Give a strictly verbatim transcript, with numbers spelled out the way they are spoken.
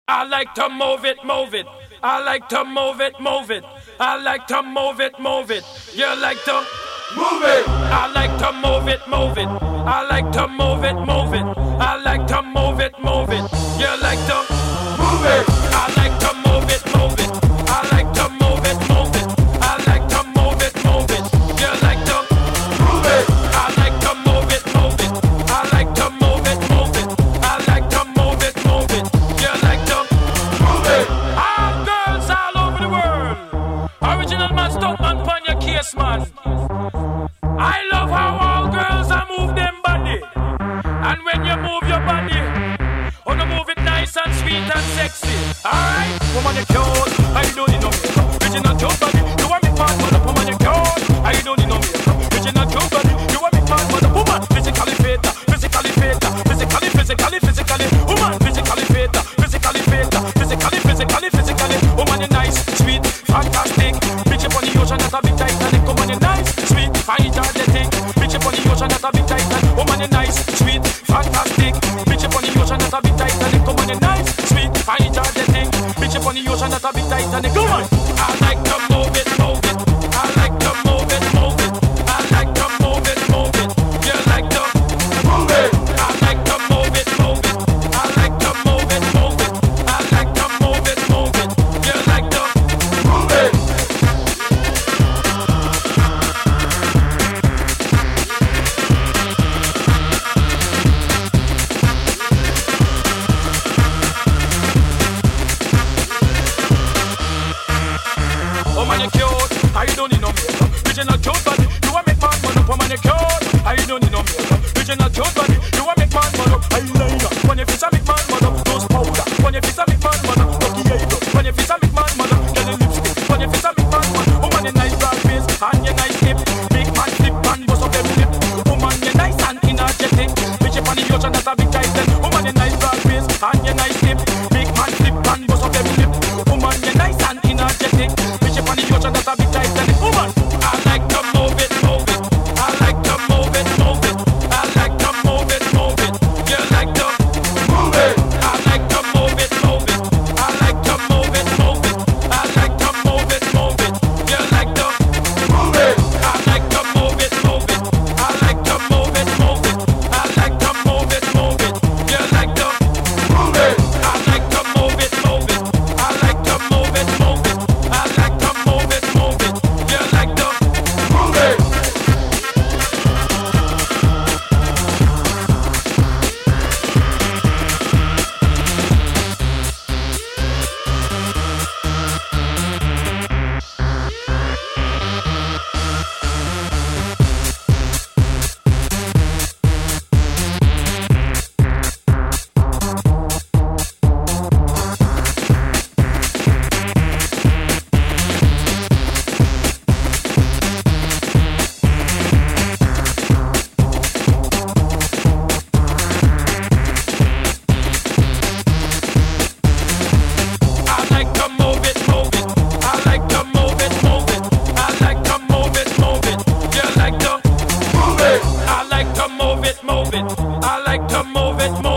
I like to move it, move it. I like to move it, move it. I like to move it, move it. You like to move it. I like to move it, move it. I like to move it, move it. I like to move it, move it. You like to move it. I like to move it, move it. I like to move it, move it. I like to move it, move it. You like to move it. I like to move it, move it. I like to move it, move it. I like to move it, move it. You like to move it. All girls all over the world. Original man, stop man, pon your case, man. I love how all girls are move them body. And when you move your body, oh, you move it nice and sweet and sexy. Alright, woman, you cute. I don't need no makeup. Original cute body. You want me man, mother, woman, you cute. I don't need no makeup. Original cute body. You want me man, mother, woman, physically fit, physically fit, physically, physically, physically, woman, physically fit, physically fit, physically, physically, physically, woman, you nice, sweet, fantastic. Bitch up on the ocean, that's a big Titanic. Woman, you nice, sweet, fine, energetic. Bitch up on the ocean, that's a big Titanic. Woman, you nice, sweet, fantastic. Bitch up on the ocean, that's a big Titanic. Woman, you nice, sweet, fine, energetic. Bitch up on the ocean, that's a big Titanic. Come on. I like to move it, move it. I like to move it, move it. I like to move it, move it. You like to move it. I like to move it, move it. I like to move it, move it. I like to move it, move it. You like to move it. Oh man, you cute. I don't need no makeup. Original cute body. You want make man man up. Oh man, you cute. I don't need no makeup. Original cute body. You want make man man up. Eyeliner. When your face a make man man up. Nose powder. When your face a make man man up. Lucky eyebrow. When your face a make man man up. Get a lipstick. When your face a make man man up. Oh man, you nice broad face and you nice lip. Big man flip and bust up them lip. Oh man, you nice and energetic. Bitch up on the ocean, that's a big title. Oh man, you nice broad face and you nice lip. Big man flip and bust up them lip. Oh man, you nice and energetic. Bitch up on the ocean, that's a big title. Woman, I like to move it, move it. I like to move it, move it. I like to move it, move it. You like to move it. I like to move it, move it. I like to move it, move it. I like to move it, move it. You like to move it. I like to move it, move it. I like to move it, move it. I like to move it, move it. You like to move it. I like to move it, move it. I like to move it, move it. I like to move it, move it. You like to move it. I like to move it, move it. I like to move it, move it. I like to move it, move it. You like to move it. I like to move it, move it. I like to move it, move it.